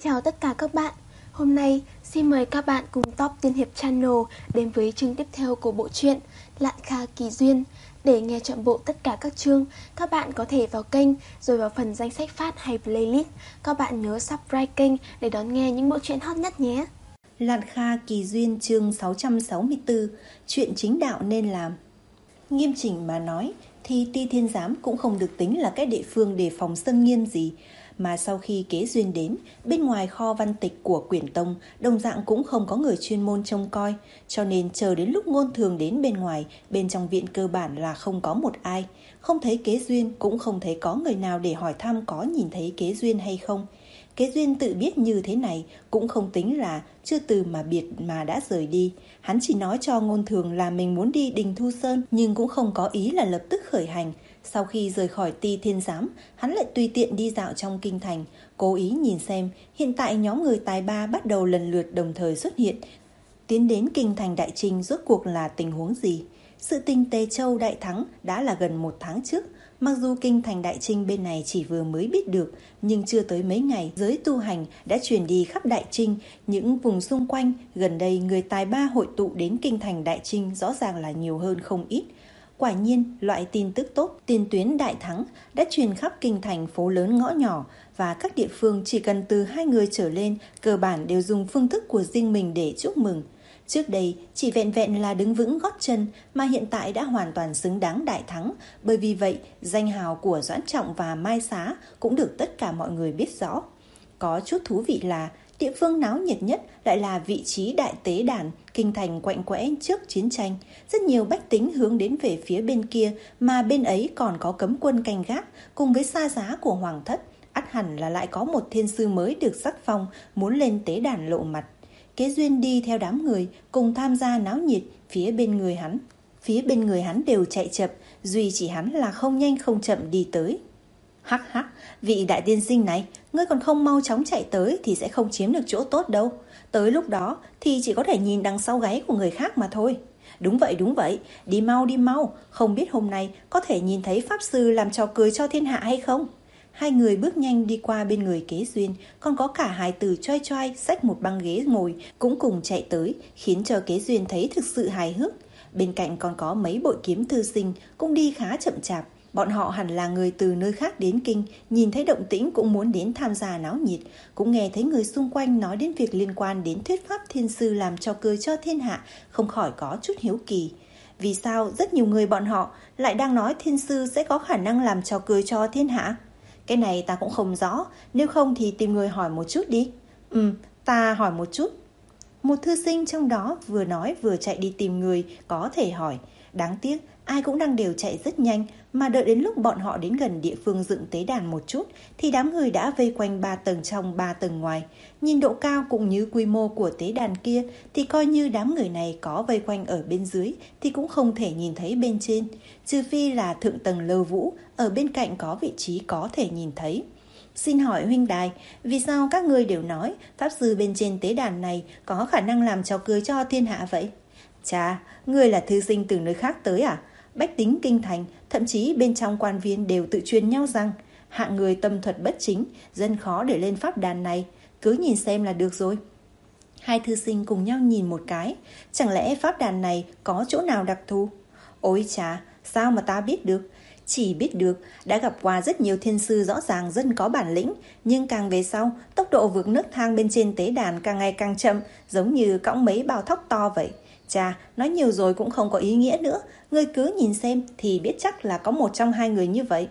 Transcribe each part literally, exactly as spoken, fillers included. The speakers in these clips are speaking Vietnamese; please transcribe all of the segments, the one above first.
Chào tất cả các bạn. Hôm nay xin mời các bạn cùng Top Tiên Hiệp Channel đến với chương tiếp theo của bộ truyện Lạn Kha Kỳ Duyên. Để nghe trọn bộ tất cả các chương, các bạn có thể vào kênh rồi vào phần danh sách phát hay playlist. Các bạn nhớ subscribe kênh để đón nghe những bộ truyện hot nhất nhé. Lạn Kha Kỳ Duyên chương sáu trăm sáu mươi tư. Chuyện chính đạo nên làm. Nghiêm chỉnh mà nói thì Ti Thiên Giám cũng không được tính là cái địa phương đề phòng xâm nghiêm gì, mà sau khi Kế Duyên đến, bên ngoài kho văn tịch của Quyển Tông đồng dạng cũng không có người chuyên môn trông coi, cho nên chờ đến lúc Ngôn Thường đến bên ngoài, bên trong viện cơ bản là không có một ai, không thấy Kế Duyên, cũng không thấy có người nào để hỏi thăm có nhìn thấy Kế Duyên hay không. Kế Duyên tự biết như thế này cũng không tính là chưa từ mà biệt mà đã rời đi. Hắn chỉ nói cho Ngôn Thường là mình muốn đi Đình Thu Sơn, nhưng cũng không có ý là lập tức khởi hành. Sau khi rời khỏi Ti Thiên Giám, hắn lại tùy tiện đi dạo trong kinh thành, cố ý nhìn xem hiện tại nhóm người tài ba bắt đầu lần lượt đồng thời xuất hiện. Tiến đến kinh thành Đại Trinh rốt cuộc là tình huống gì? Sự tình Tề Châu đại thắng đã là gần một tháng trước. Mặc dù kinh thành Đại Trinh bên này chỉ vừa mới biết được, nhưng chưa tới mấy ngày, giới tu hành đã truyền đi khắp Đại Trinh. Những vùng xung quanh, gần đây người tài ba hội tụ đến kinh thành Đại Trinh rõ ràng là nhiều hơn không ít. Quả nhiên, loại tin tức tốt, tiền tuyến đại thắng đã truyền khắp kinh thành phố lớn ngõ nhỏ, và các địa phương chỉ cần từ hai người trở lên, cơ bản đều dùng phương thức của riêng mình để chúc mừng. Trước đây chỉ vẹn vẹn là đứng vững gót chân, mà hiện tại đã hoàn toàn xứng đáng đại thắng. Bởi vì vậy, danh hào của Doãn Trọng và Mai Xá cũng được tất cả mọi người biết rõ. Có chút thú vị là địa phương náo nhiệt nhất lại là vị trí đại tế đàn, kinh thành quạnh quẽ trước chiến tranh. Rất nhiều bách tính hướng đến về phía bên kia, mà bên ấy còn có cấm quân canh gác, cùng với sa giá của hoàng thất. Ắt hẳn là lại có một thiên sư mới được sắc phong, muốn lên tế đàn lộ mặt. Kế Duyên đi theo đám người cùng tham gia náo nhiệt. Phía bên người hắn Phía bên người hắn đều chạy chậm, duy chỉ hắn là không nhanh không chậm đi tới. Hắc hắc, vị đại tiên sinh này, ngươi còn không mau chóng chạy tới thì sẽ không chiếm được chỗ tốt đâu. Tới lúc đó thì chỉ có thể nhìn đằng sau gáy của người khác mà thôi. Đúng vậy, đúng vậy, đi mau đi mau, không biết hôm nay có thể nhìn thấy pháp sư làm trò cười cho thiên hạ hay không. Hai người bước nhanh đi qua bên người Kế Duyên, còn có cả hài tử choai choai xách một băng ghế ngồi cũng cùng chạy tới, khiến cho Kế Duyên thấy thực sự hài hước. Bên cạnh còn có mấy bội kiếm thư sinh cũng đi khá chậm chạp. Bọn họ hẳn là người từ nơi khác đến kinh, nhìn thấy động tĩnh cũng muốn đến tham gia náo nhiệt, cũng nghe thấy người xung quanh nói đến việc liên quan đến thuyết pháp thiên sư làm trò cười cho thiên hạ, không khỏi có chút hiếu kỳ. Vì sao rất nhiều người bọn họ lại đang nói thiên sư sẽ có khả năng làm trò cười cho thiên hạ? Cái này ta cũng không rõ, nếu không thì tìm người hỏi một chút đi. Ừ, ta hỏi một chút. Một thư sinh trong đó vừa nói vừa chạy đi tìm người có thể hỏi. Đáng tiếc, ai cũng đang đều chạy rất nhanh, mà đợi đến lúc bọn họ đến gần địa phương dựng tế đàn một chút, thì đám người đã vây quanh ba tầng trong ba tầng ngoài. Nhìn độ cao cũng như quy mô của tế đàn kia, thì coi như đám người này có vây quanh ở bên dưới, thì cũng không thể nhìn thấy bên trên. Trừ phi là thượng tầng lơ vũ, ở bên cạnh có vị trí có thể nhìn thấy. Xin hỏi huynh đài, vì sao các ngươi đều nói pháp sư bên trên tế đàn này có khả năng làm trò cười cho thiên hạ vậy? Chà, ngươi là thư sinh từ nơi khác tới à? Bách tính kinh thành, thậm chí bên trong quan viên đều tự truyền nhau rằng hạng người tâm thuật bất chính, dân khó để lên pháp đàn này, cứ nhìn xem là được rồi. Hai thư sinh cùng nhau nhìn một cái, chẳng lẽ pháp đàn này có chỗ nào đặc thù? Ôi chà, sao mà ta biết được? Chỉ biết được đã gặp qua rất nhiều thiên sư rõ ràng dân có bản lĩnh, nhưng càng về sau, tốc độ vượt nấc thang bên trên tế đàn càng ngày càng chậm, giống như cõng mấy bao thóc to vậy. Chà, nói nhiều rồi cũng không có ý nghĩa nữa, ngươi cứ nhìn xem thì biết chắc là có một trong hai người như vậy.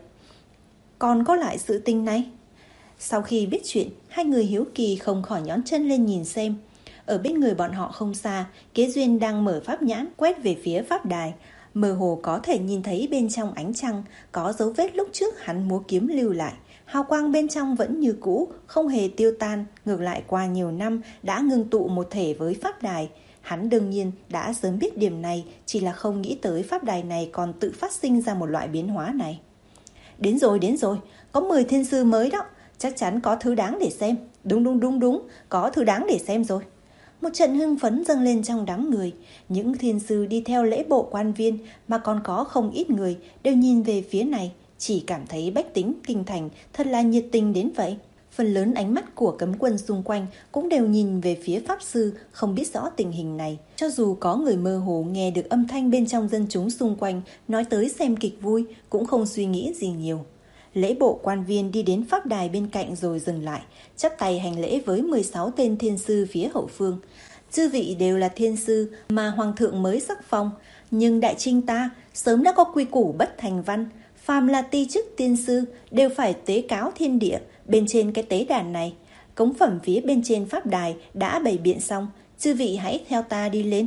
Còn có lại sự tình này. Sau khi biết chuyện, hai người hiếu kỳ không khỏi nhón chân lên nhìn xem. Ở bên người bọn họ không xa, Kế Duyên đang mở pháp nhãn quét về phía pháp đài. Mơ hồ có thể nhìn thấy bên trong ánh trăng có dấu vết lúc trước hắn múa kiếm lưu lại. Hào quang bên trong vẫn như cũ, không hề tiêu tan, ngược lại qua nhiều năm đã ngưng tụ một thể với pháp đài. Hắn đương nhiên đã sớm biết điểm này, chỉ là không nghĩ tới pháp đài này còn tự phát sinh ra một loại biến hóa này. Đến rồi, đến rồi, có mười thiên sư mới đó, chắc chắn có thứ đáng để xem. Đúng đúng đúng đúng, có thứ đáng để xem rồi. Một trận hưng phấn dâng lên trong đám người. Những thiên sư đi theo lễ bộ quan viên, mà còn có không ít người đều nhìn về phía này, chỉ cảm thấy bách tính kinh thành thật là nhiệt tình đến vậy. Phần lớn ánh mắt của cấm quân xung quanh cũng đều nhìn về phía pháp sư, không biết rõ tình hình này. Cho dù có người mơ hồ nghe được âm thanh bên trong dân chúng xung quanh nói tới xem kịch vui, cũng không suy nghĩ gì nhiều. Lễ bộ quan viên đi đến pháp đài bên cạnh rồi dừng lại, chắp tay hành lễ với mười sáu tên thiên sư phía hậu phương. Chư vị đều là thiên sư mà hoàng thượng mới sắc phong, nhưng đại trinh ta sớm đã có quy củ bất thành văn, phàm là ti chức tiên sư đều phải tế cáo thiên địa bên trên cái tế đàn này. Cống phẩm phía bên trên pháp đài đã bày biện xong, chư vị hãy theo ta đi lên.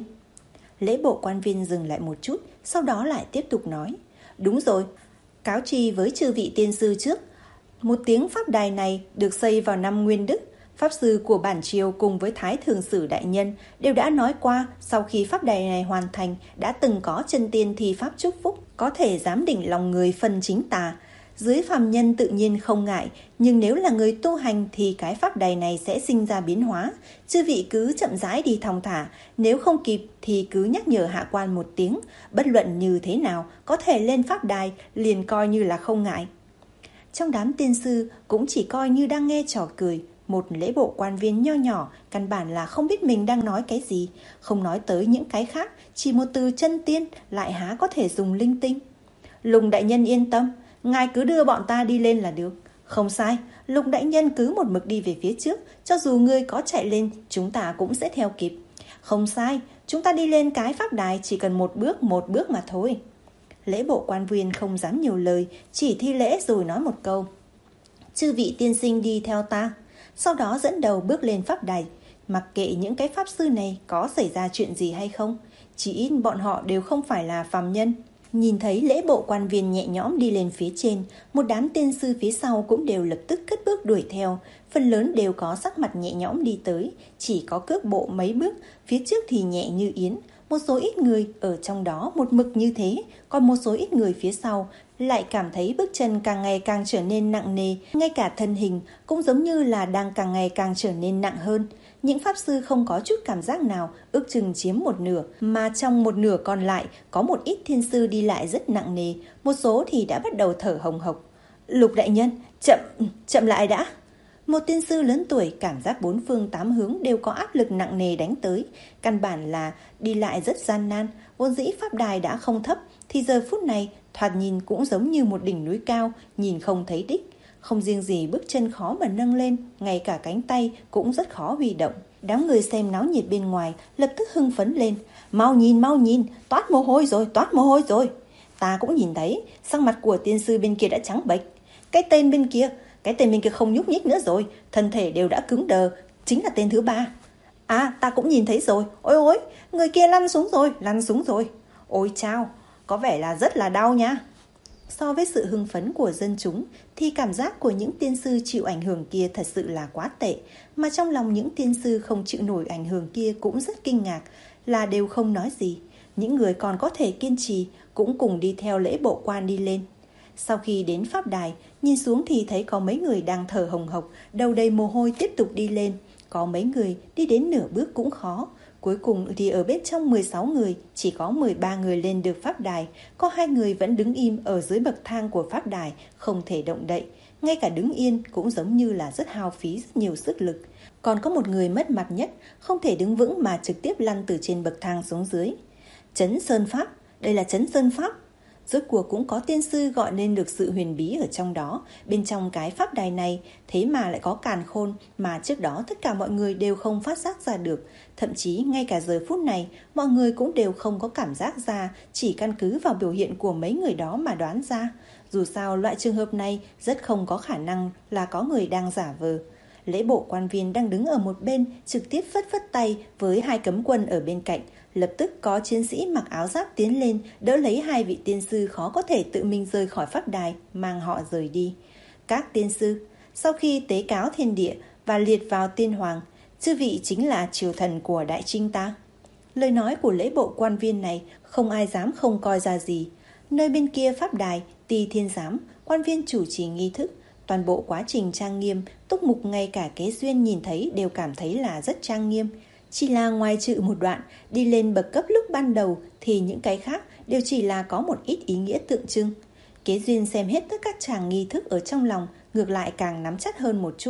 Lễ bộ quan viên dừng lại một chút, sau đó lại tiếp tục nói. Đúng rồi, cáo tri với chư vị tiên sư trước. Một tiếng pháp đài này được xây vào năm Nguyên Đức. Pháp sư của bản triều cùng với Thái Thường Sử Đại Nhân đều đã nói qua, sau khi pháp đài này hoàn thành đã từng có chân tiên thi pháp chúc phúc, có thể giám định lòng người phân chính tà. Dưới phàm nhân tự nhiên không ngại, nhưng nếu là người tu hành thì cái pháp đài này sẽ sinh ra biến hóa. Chư vị cứ chậm rãi đi thong thả, nếu không kịp thì cứ nhắc nhở hạ quan một tiếng, bất luận như thế nào có thể lên pháp đài liền coi như là không ngại. Trong đám tiên sư cũng chỉ coi như đang nghe trò cười. Một lễ bộ quan viên nho nhỏ, căn bản là không biết mình đang nói cái gì, không nói tới những cái khác, chỉ một từ chân tiên lại há có thể dùng linh tinh. Lùng đại nhân yên tâm, ngài cứ đưa bọn ta đi lên là được. Không sai, Lục đại nhân cứ một mực đi về phía trước, cho dù ngươi có chạy lên, chúng ta cũng sẽ theo kịp. Không sai, chúng ta đi lên cái pháp đài chỉ cần một bước một bước mà thôi. Lễ bộ quan viên không dám nhiều lời, chỉ thi lễ rồi nói một câu. Chư vị tiên sinh đi theo ta. Sau đó dẫn đầu bước lên pháp đài, mặc kệ những cái pháp sư này có xảy ra chuyện gì hay không, chỉ ít bọn họ đều không phải là phàm nhân. Nhìn thấy lễ bộ quan viên nhẹ nhõm đi lên phía trên, một đám tiên sư phía sau cũng đều lập tức cất bước đuổi theo, phần lớn đều có sắc mặt nhẹ nhõm đi tới, chỉ có cước bộ mấy bước, phía trước thì nhẹ như yến. Một số ít người ở trong đó một mực như thế, còn một số ít người phía sau lại cảm thấy bước chân càng ngày càng trở nên nặng nề, ngay cả thân hình cũng giống như là đang càng ngày càng trở nên nặng hơn. Những pháp sư không có chút cảm giác nào, ước chừng chiếm một nửa, mà trong một nửa còn lại có một ít thiên sư đi lại rất nặng nề, một số thì đã bắt đầu thở hồng hộc. Lục đại nhân, chậm, chậm lại đã. Một tiên sư lớn tuổi cảm giác bốn phương tám hướng đều có áp lực nặng nề đánh tới, căn bản là đi lại rất gian nan, vốn dĩ pháp đài đã không thấp, thì giờ phút này thoạt nhìn cũng giống như một đỉnh núi cao, nhìn không thấy đích. Không riêng gì bước chân khó mà nâng lên, ngay cả cánh tay cũng rất khó huy động. Đám người xem náo nhiệt bên ngoài lập tức hưng phấn lên. Mau nhìn, mau nhìn, toát mồ hôi rồi, toát mồ hôi rồi. Ta cũng nhìn thấy, sắc mặt của tiên sư bên kia đã trắng bệch. Cái tên bên kia, cái tên bên kia không nhúc nhích nữa rồi, thân thể đều đã cứng đờ, chính là tên thứ ba. À, ta cũng nhìn thấy rồi, ôi ôi, người kia lăn xuống rồi, lăn xuống rồi. Ôi chao, có vẻ là rất là đau nha. So với sự hưng phấn của dân chúng thì cảm giác của những tiên sư chịu ảnh hưởng kia thật sự là quá tệ, mà trong lòng những tiên sư không chịu nổi ảnh hưởng kia cũng rất kinh ngạc, là đều không nói gì. Những người còn có thể kiên trì cũng cùng đi theo lễ bộ quan đi lên. Sau khi đến pháp đài, nhìn xuống thì thấy có mấy người đang thở hồng hộc, đầu đầy mồ hôi tiếp tục đi lên. Có mấy người đi đến nửa bước cũng khó. Cuối cùng thì ở bên trong mười sáu người, chỉ có mười ba người lên được pháp đài, có hai người vẫn đứng im ở dưới bậc thang của pháp đài, không thể động đậy. Ngay cả đứng yên cũng giống như là rất hao phí rất nhiều sức lực. Còn có một người mất mặt nhất, không thể đứng vững mà trực tiếp lăn từ trên bậc thang xuống dưới. Trấn Sơn Pháp, đây là Trấn Sơn Pháp. Rốt cuộc cũng có tiên sư gọi lên được sự huyền bí ở trong đó, bên trong cái pháp đài này, thế mà lại có càn khôn mà trước đó tất cả mọi người đều không phát giác ra được. Thậm chí ngay cả giờ phút này, mọi người cũng đều không có cảm giác ra, chỉ căn cứ vào biểu hiện của mấy người đó mà đoán ra. Dù sao loại trường hợp này rất không có khả năng là có người đang giả vờ. Lễ bộ quan viên đang đứng ở một bên, trực tiếp phất phất tay với hai cấm quân ở bên cạnh. Lập tức có chiến sĩ mặc áo giáp tiến lên, đỡ lấy hai vị tiên sư khó có thể tự mình rời khỏi pháp đài, mang họ rời đi. Các tiên sư, sau khi tế cáo thiên địa và liệt vào tiên hoàng, chư vị chính là triều thần của đại trinh ta. Lời nói của lễ bộ quan viên này không ai dám không coi ra gì. Nơi bên kia pháp đài, Tỳ Thiên Giám, quan viên chủ trì nghi thức, toàn bộ quá trình trang nghiêm, túc mục ngay cả Kế Duyên nhìn thấy đều cảm thấy là rất trang nghiêm. Chỉ là ngoài trừ một đoạn đi lên bậc cấp lúc ban đầu thì những cái khác đều chỉ là có một ít ý nghĩa tượng trưng. Kế Duyên xem hết tất các tràng nghi thức ở trong lòng, ngược lại càng nắm chắc hơn một chút.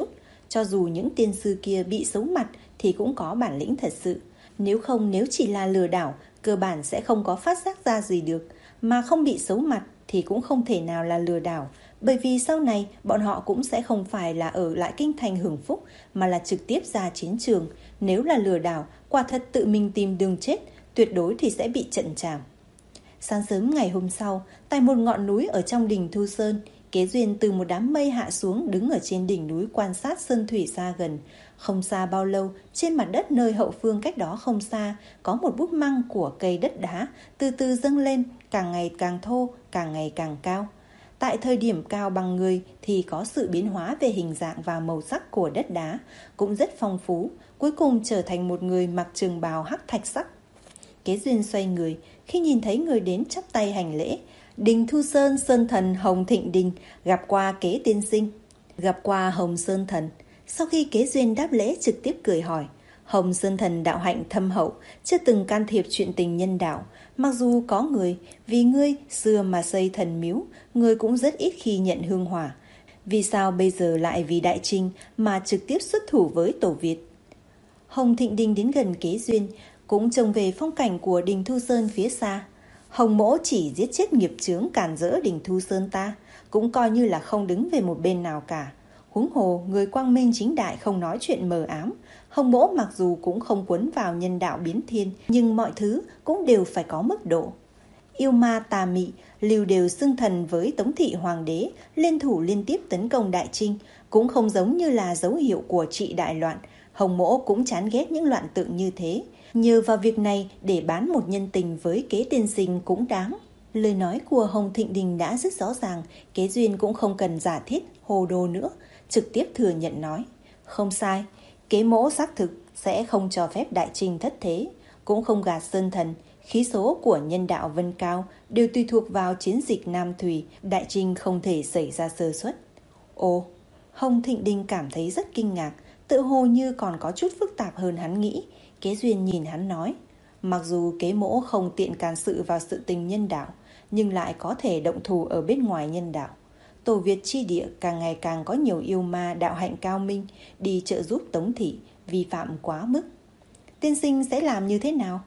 Cho dù những tiên sư kia bị xấu mặt thì cũng có bản lĩnh thật sự. Nếu không, nếu chỉ là lừa đảo, cơ bản sẽ không có phát giác ra gì được. Mà không bị xấu mặt thì cũng không thể nào là lừa đảo. Bởi vì sau này bọn họ cũng sẽ không phải là ở lại kinh thành hưởng phúc, mà là trực tiếp ra chiến trường. Nếu là lừa đảo, quả thật tự mình tìm đường chết, tuyệt đối thì sẽ bị trận trảm. Sáng sớm ngày hôm sau, tại một ngọn núi ở trong đỉnh Thu Sơn, Kế Duyên từ một đám mây hạ xuống, đứng ở trên đỉnh núi quan sát sơn thủy xa gần. Không xa bao lâu, trên mặt đất nơi hậu phương cách đó không xa, có một búp măng của cây đất đá từ từ dâng lên, càng ngày càng thô, càng ngày càng cao. Tại thời điểm cao bằng người thì có sự biến hóa về hình dạng và màu sắc của đất đá, cũng rất phong phú, cuối cùng trở thành một người mặc trường bào hắc thạch sắc. Kế Duyên xoay người, khi nhìn thấy người đến chắp tay hành lễ. Đình Thu Sơn Sơn Thần Hồng Thịnh Đình, gặp qua Kế tiên sinh. Gặp qua Hồng Sơn Thần. Sau khi Kế Duyên đáp lễ, trực tiếp cười hỏi. Hồng Sơn Thần đạo hạnh thâm hậu, chưa từng can thiệp chuyện tình nhân đạo. Mặc dù có người, vì ngươi xưa mà xây thần miếu, ngươi cũng rất ít khi nhận hương hỏa. Vì sao bây giờ lại vì Đại Trinh mà trực tiếp xuất thủ với Tổ Việt? Hồng Thịnh Đình đến gần Kế Duyên, cũng trông về phong cảnh của Đình Thu Sơn phía xa. Hồng mỗ chỉ giết chết nghiệp chướng cản rỡ Đình Thu Sơn ta, cũng coi như là không đứng về một bên nào cả. Huống hồ, người quang minh chính đại không nói chuyện mờ ám. Hồng mỗ mặc dù cũng không cuốn vào nhân đạo biến thiên, nhưng mọi thứ cũng đều phải có mức độ. Yêu ma tà mị, lưu đều xưng thần với Tống thị hoàng đế, liên thủ liên tiếp tấn công Đại Trinh, cũng không giống như là dấu hiệu của trị đại loạn. Hồng mỗ cũng chán ghét những loạn tượng như thế. Nhờ vào việc này để bán một nhân tình với Kế tiên sinh cũng đáng. Lời nói của Hồng Thịnh Đình đã rất rõ ràng, Kế Duyên cũng không cần giả thiết hồ đồ nữa, trực tiếp thừa nhận nói. Không sai, Kế mỗ xác thực sẽ không cho phép Đại Trinh thất thế, cũng không gạt Sơn Thần. Khí số của nhân đạo Vân Cao đều tùy thuộc vào chiến dịch Nam Thủy, Đại Trinh không thể xảy ra sơ suất. Ồ, Hồng Thịnh Đình cảm thấy rất kinh ngạc, tự hồ như còn có chút phức tạp hơn hắn nghĩ. Kế Duyên nhìn hắn nói, mặc dù Kế mỗ không tiện can sự vào sự tình nhân đạo, nhưng lại có thể động thủ ở bên ngoài nhân đạo. Tổ Việt chi địa càng ngày càng có nhiều yêu ma đạo hạnh cao minh đi trợ giúp Tống thị, vi phạm quá mức. Tiên sinh sẽ làm như thế nào?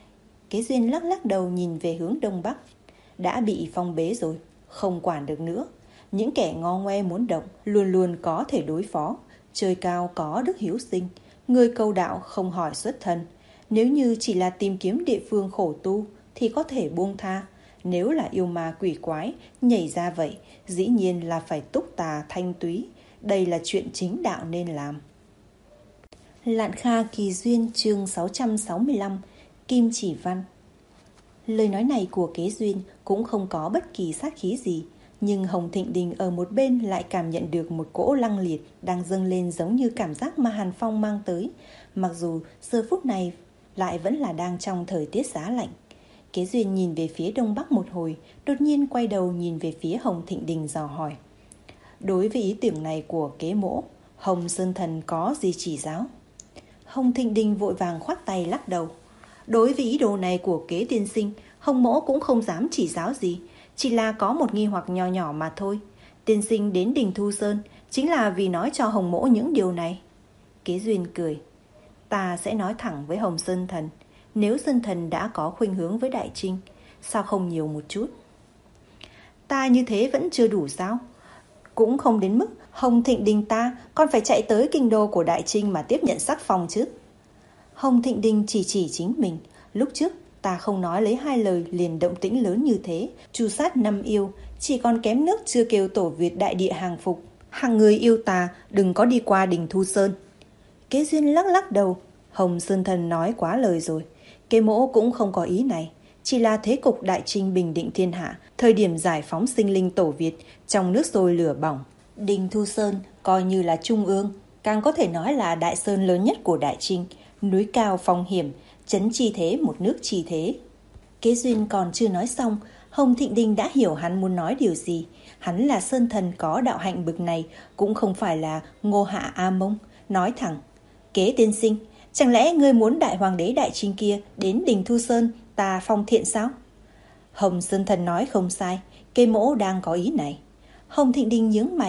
Kế Duyên lắc lắc đầu nhìn về hướng đông bắc. Đã bị phong bế rồi, không quản được nữa. Những kẻ ngo ngoe muốn động luôn luôn có thể đối phó. Trời cao có đức hiếu sinh, người cầu đạo không hỏi xuất thân. Nếu như chỉ là tìm kiếm địa phương khổ tu thì có thể buông tha. Nếu là yêu ma quỷ quái nhảy ra vậy, dĩ nhiên là phải túc tà thanh túy. Đây là chuyện chính đạo nên làm. Lạn Kha Kỳ Duyên chương sáu trăm sáu mươi lăm, Kim Chỉ Văn. Lời nói này của Kế Duyên cũng không có bất kỳ sát khí gì, nhưng Hồng Thịnh Đình ở một bên lại cảm nhận được một cỗ lăng liệt đang dâng lên, giống như cảm giác mà Hàn Phong mang tới. Mặc dù giờ phút này lại vẫn là đang trong thời tiết giá lạnh. Kế Duyên nhìn về phía đông bắc một hồi, đột nhiên quay đầu nhìn về phía Hồng Thịnh Đình dò hỏi. Đối với ý tưởng này của Kế mỗ, Hồng Sơn Thần có gì chỉ giáo? Hồng Thịnh Đình vội vàng khoát tay lắc đầu. Đối với ý đồ này của Kế tiên sinh, Hồng mỗ cũng không dám chỉ giáo gì, chỉ là có một nghi hoặc nho nhỏ mà thôi. Tiên sinh đến Đình Thu Sơn chính là vì nói cho Hồng mỗ những điều này. Kế Duyên cười. Ta sẽ nói thẳng với Hồng Sơn Thần. Nếu Sơn Thần đã có khuynh hướng với Đại Trinh, sao không nhiều một chút? Ta như thế vẫn chưa đủ sao? Cũng không đến mức Hồng Thịnh Đình ta còn phải chạy tới kinh đô của Đại Trinh mà tiếp nhận sắc phong chứ. Hồng Thịnh Đình chỉ chỉ chính mình. Lúc trước ta không nói lấy hai lời liền động tĩnh lớn như thế. Chu sát năm yêu, chỉ còn kém nước chưa kêu Tổ Việt đại địa hàng phục. Hàng người yêu ta đừng có đi qua Đình Thu Sơn. Kế Duyên lắc lắc đầu. Hồng Sơn Thần nói quá lời rồi. Kế mỗ cũng không có ý này. Chỉ là thế cục Đại Trinh bình định thiên hạ, thời điểm giải phóng sinh linh Tổ Việt, trong nước sôi lửa bỏng. Đình Thu Sơn coi như là trung ương, càng có thể nói là đại sơn lớn nhất của Đại Trinh. Núi cao phong hiểm, trấn chi thế một nước chi thế. Kế Duyên còn chưa nói xong, Hồng Thịnh Đình đã hiểu hắn muốn nói điều gì. Hắn là Sơn Thần có đạo hạnh bực này, cũng không phải là Ngô Hạ A Mông. Nói thẳng, Kế tiên sinh, chẳng lẽ ngươi muốn đại hoàng đế Đại Trinh kia đến Đình Thu Sơn ta phong thiện sao? Hồng Sơn Thần nói không sai, Kế mỗ đang có ý này. Hồng Thịnh Đình nhướng mày,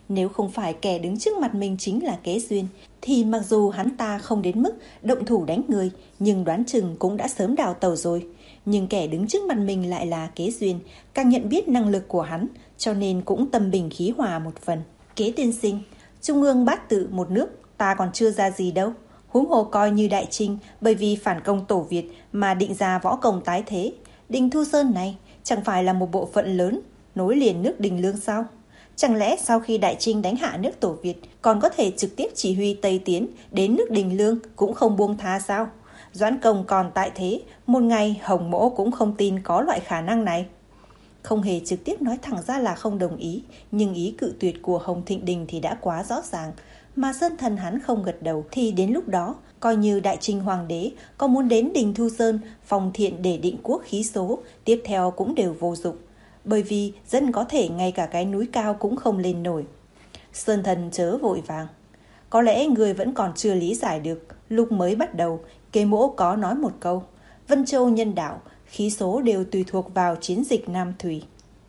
Nếu không phải kẻ đứng trước mặt mình chính là Kế Duyên, thì mặc dù hắn ta không đến mức động thủ đánh người, nhưng đoán chừng cũng đã sớm đào tẩu rồi. Nhưng kẻ đứng trước mặt mình lại là Kế Duyên, càng nhận biết năng lực của hắn, cho nên cũng tâm bình khí hòa một phần. Kế tiên sinh, Trung ương bát tự một nước, ta còn chưa ra gì đâu. Huống hồ coi như Đại Trinh bởi vì phản công Tổ Việt mà định ra võ công tái thế. Đình Thu Sơn này chẳng phải là một bộ phận lớn nối liền nước Đình Lương sao? Chẳng lẽ sau khi Đại Trinh đánh hạ nước Tổ Việt còn có thể trực tiếp chỉ huy Tây tiến đến nước Đình Lương cũng không buông tha sao? Doãn Công còn tại thế, một ngày Hồng Mỗ cũng không tin có loại khả năng này. Không hề trực tiếp nói thẳng ra là không đồng ý, nhưng ý cự tuyệt của Hồng Thịnh Đình thì đã quá rõ ràng. Mà Sơn Thần hắn không gật đầu thì đến lúc đó, coi như Đại Trinh Hoàng đế có muốn đến Đình Thu Sơn phòng thiện để định quốc khí số, tiếp theo cũng đều vô dụng. Bởi vì rất có thể ngay cả cái núi cao cũng không lên nổi. Sơn Thần chớ vội vàng. Có lẽ người vẫn còn chưa lý giải được. Lúc mới bắt đầu, Kế Mỗ có nói một câu: Vân Châu nhân đạo, khí số đều tùy thuộc vào chiến dịch Nam Thủy.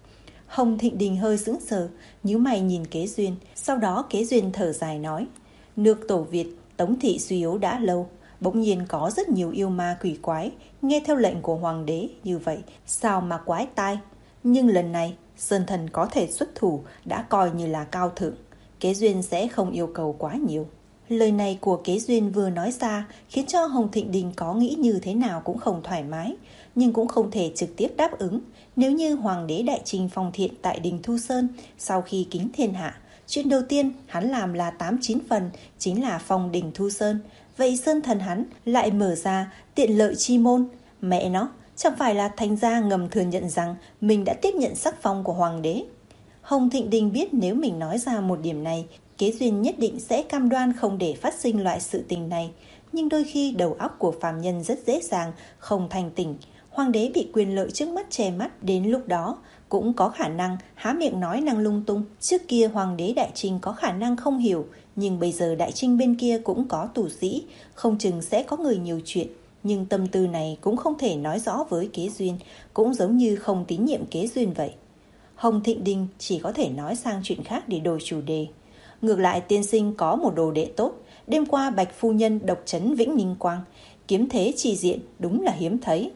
Hồng Thịnh Đình hơi sững sờ, nhíu mày nhìn Kế Duyên. Sau đó Kế Duyên thở dài nói: Nước Tổ Việt, Tống thị suy yếu đã lâu, bỗng nhiên có rất nhiều yêu ma quỷ quái nghe theo lệnh của Hoàng đế như vậy, sao mà quái tai. Nhưng lần này Sơn Thần có thể xuất thủ đã coi như là cao thượng. Kế Duyên sẽ không yêu cầu quá nhiều. Lời này của Kế Duyên vừa nói ra khiến cho Hồng Thịnh Đình có nghĩ như thế nào cũng không thoải mái, nhưng cũng không thể trực tiếp đáp ứng. Nếu như Hoàng đế Đại Trinh phong thiện tại Đình Thu Sơn sau khi kính thiên hạ, chuyện đầu tiên hắn làm là tám chín phần chính là phong Đình Thu Sơn. Vậy Sơn Thần hắn lại mở ra tiện lợi chi môn. Mẹ nó, chẳng phải là thành ra ngầm thừa nhận rằng mình đã tiếp nhận sắc phong của Hoàng đế. Hồng Thịnh Đình biết nếu mình nói ra một điểm này, Kế Duyên nhất định sẽ cam đoan không để phát sinh loại sự tình này. Nhưng đôi khi đầu óc của phàm nhân rất dễ dàng không thành tỉnh. Hoàng đế bị quyền lợi trước mắt che mắt, đến lúc đó cũng có khả năng há miệng nói năng lung tung. Trước kia Hoàng đế Đại Trinh có khả năng không hiểu, nhưng bây giờ Đại Trinh bên kia cũng có tù sĩ, không chừng sẽ có người nhiều chuyện. Nhưng tâm tư này cũng không thể nói rõ với Kế Duyên, cũng giống như không tín nhiệm Kế Duyên vậy. Hồng Thịnh Đình chỉ có thể nói sang chuyện khác để đổi chủ đề. Ngược lại tiên sinh có một đồ đệ tốt, đêm qua Bạch phu nhân độc trấn Vĩnh Ninh Quang, kiếm thế chi diện đúng là hiếm thấy.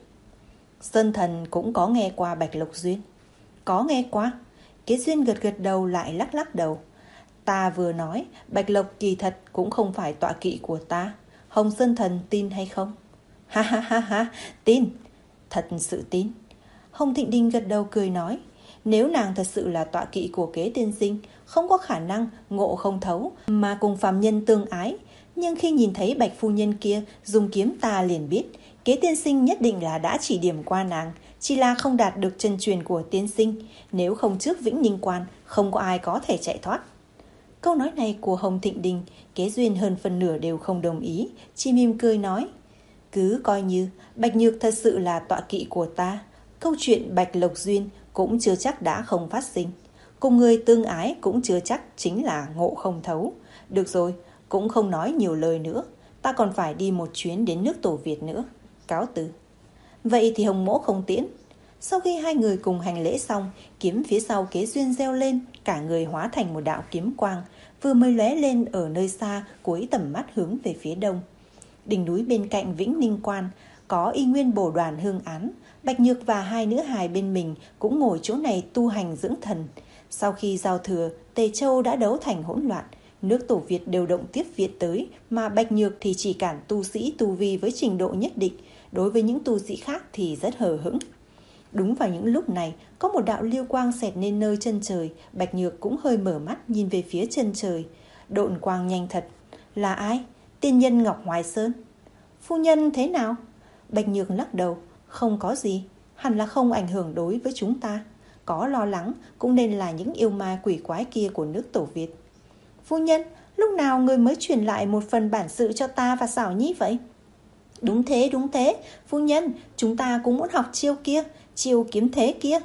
Sơn Thần cũng có nghe qua Bạch Lộc Duyên. Có nghe qua. Kế Duyên gật gật đầu lại lắc lắc đầu. Ta vừa nói Bạch Lộc kỳ thật cũng không phải tọa kỵ của ta. Hồng Sơn Thần tin hay không? Ha ha ha ha, tin. Thật sự tin. Hồng Thịnh Đình gật đầu cười nói: Nếu nàng thật sự là tọa kỵ của Kế tiên sinh, không có khả năng ngộ không thấu mà cùng phàm nhân tương ái. Nhưng khi nhìn thấy Bạch phu nhân kia dùng kiếm, ta liền biết Kế tiên sinh nhất định là đã chỉ điểm qua nàng, chỉ là không đạt được chân truyền của tiên sinh. Nếu không trước Vĩnh Ninh Quan, không có ai có thể chạy thoát. Câu nói này của Hồng Thịnh Đình, Kế Duyên hơn phần nửa đều không đồng ý, chỉ mỉm cười nói: Cứ coi như Bạch Nhược thật sự là tọa kỵ của ta, câu chuyện Bạch Lộc Duyên cũng chưa chắc đã không phát sinh. Cùng người tương ái cũng chưa chắc chính là ngộ không thấu. Được rồi, cũng không nói nhiều lời nữa, ta còn phải đi một chuyến đến nước Tổ Việt nữa. Cáo từ. Vậy thì Hồng Mỗ không tiễn. Sau khi hai người cùng hành lễ xong, kiếm phía sau Kế Duyên reo lên, cả người hóa thành một đạo kiếm quang, vừa mới lóe lên ở nơi xa, cuối tầm mắt hướng về phía đông. Đỉnh núi bên cạnh Vĩnh Ninh Quan có y nguyên bổ đoàn hương án. Bạch Nhược và hai nữ hài bên mình cũng ngồi chỗ này tu hành dưỡng thần. Sau khi giao thừa, Tề Châu đã đấu thành hỗn loạn, nước Tổ Việt đều động tiếp viện tới, mà Bạch Nhược thì chỉ cản tu sĩ tu vi với trình độ nhất định, đối với những tu sĩ khác thì rất hờ hững. Đúng vào những lúc này, có một đạo lưu quang xẹt lên nơi chân trời. Bạch Nhược cũng hơi mở mắt nhìn về phía chân trời. Độn quang nhanh thật. Là ai? Tiên nhân Ngọc Hoài Sơn. Phu nhân thế nào? Bạch Nhược lắc đầu. Không có gì, hẳn là không ảnh hưởng đối với chúng ta. Có lo lắng cũng nên là những yêu ma quỷ quái kia của nước Tổ Việt. Phu nhân, lúc nào người mới truyền lại một phần bản sự cho ta và Xảo Nhi vậy? Đúng thế, đúng thế, phu nhân, chúng ta cũng muốn học chiêu kia, chiêu kiếm thế kia.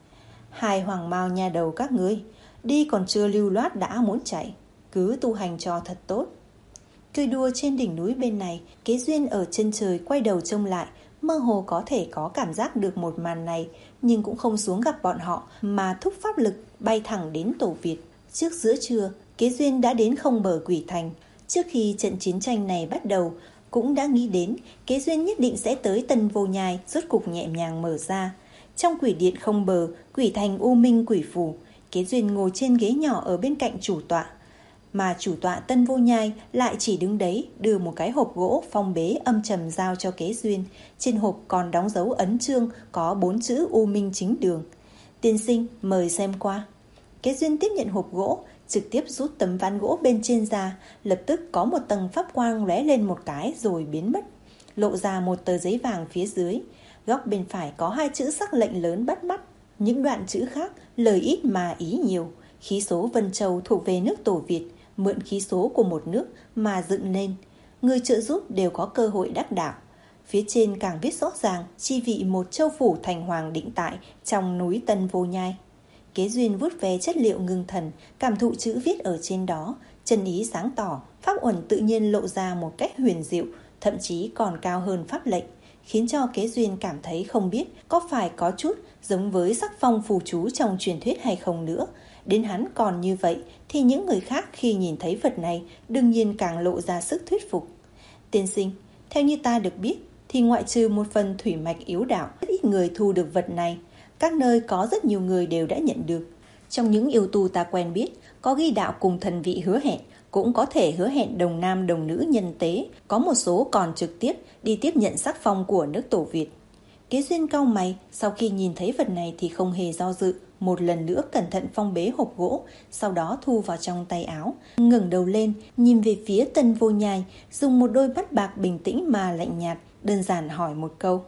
Hai hoàng mao nha đầu các ngươi, đi còn chưa lưu loát đã muốn chạy, cứ tu hành cho thật tốt. Cười đùa trên đỉnh núi bên này, Kế Duyên ở chân trời quay đầu trông lại, mơ hồ có thể có cảm giác được một màn này, nhưng cũng không xuống gặp bọn họ mà thúc pháp lực bay thẳng đến Tổ Việt. Trước giữa trưa, Kế Duyên đã đến Không Bờ Quỷ Thành. Trước khi trận chiến tranh này bắt đầu, cũng đã nghĩ đến Kế Duyên nhất định sẽ tới Tân Vô Nhai. Rốt cục nhẹ nhàng mở ra. Trong quỷ điện Không Bờ, Quỷ Thành U Minh Quỷ Phủ, Kế Duyên ngồi trên ghế nhỏ ở bên cạnh chủ tọa, mà chủ tọa Tân Vô Nhai lại chỉ đứng đấy, đưa một cái hộp gỗ phong bế âm trầm giao cho Kế Duyên. Trên hộp còn đóng dấu ấn chương có bốn chữ U Minh Chính Đường. Tiên sinh, mời xem qua. Kế Duyên tiếp nhận hộp gỗ, trực tiếp rút tấm ván gỗ bên trên ra. Lập tức có một tầng pháp quang lóe lên một cái rồi biến mất, lộ ra một tờ giấy vàng phía dưới. Góc bên phải có hai chữ sắc lệnh lớn bắt mắt. Những đoạn chữ khác lời ít mà ý nhiều. Khí số Vân Châu thuộc về nước Tổ Việt, mượn khí số của một nước mà dựng nên. Người trợ giúp đều có cơ hội đắc đạo. Phía trên càng viết rõ ràng chi vị một châu phủ thành hoàng định tại trong núi Tân Vô Nhai. Kế Duyên vuốt về chất liệu ngưng thần, cảm thụ chữ viết ở trên đó, chân ý sáng tỏ, pháp uẩn tự nhiên lộ ra một cách huyền diệu, thậm chí còn cao hơn pháp lệnh, khiến cho Kế Duyên cảm thấy không biết có phải có chút giống với sắc phong phù chú trong truyền thuyết hay không nữa. Đến hắn còn như vậy thì những người khác khi nhìn thấy vật này đương nhiên càng lộ ra sức thuyết phục. Tiên sinh, theo như ta được biết thì ngoại trừ một phần thủy mạch yếu đạo, rất ít người thu được vật này. Các nơi có rất nhiều người đều đã nhận được. Trong những yêu tu ta quen biết, có ghi đạo cùng thần vị hứa hẹn, cũng có thể hứa hẹn đồng nam đồng nữ nhân tế, có một số còn trực tiếp đi tiếp nhận sắc phong của nước Tổ Việt. Kế Duyên cau mày, sau khi nhìn thấy vật này thì không hề do dự, một lần nữa cẩn thận phong bế hộp gỗ, sau đó thu vào trong tay áo, ngẩng đầu lên, nhìn về phía Tân Vô Nhai, dùng một đôi mắt bạc bình tĩnh mà lạnh nhạt, đơn giản hỏi một câu: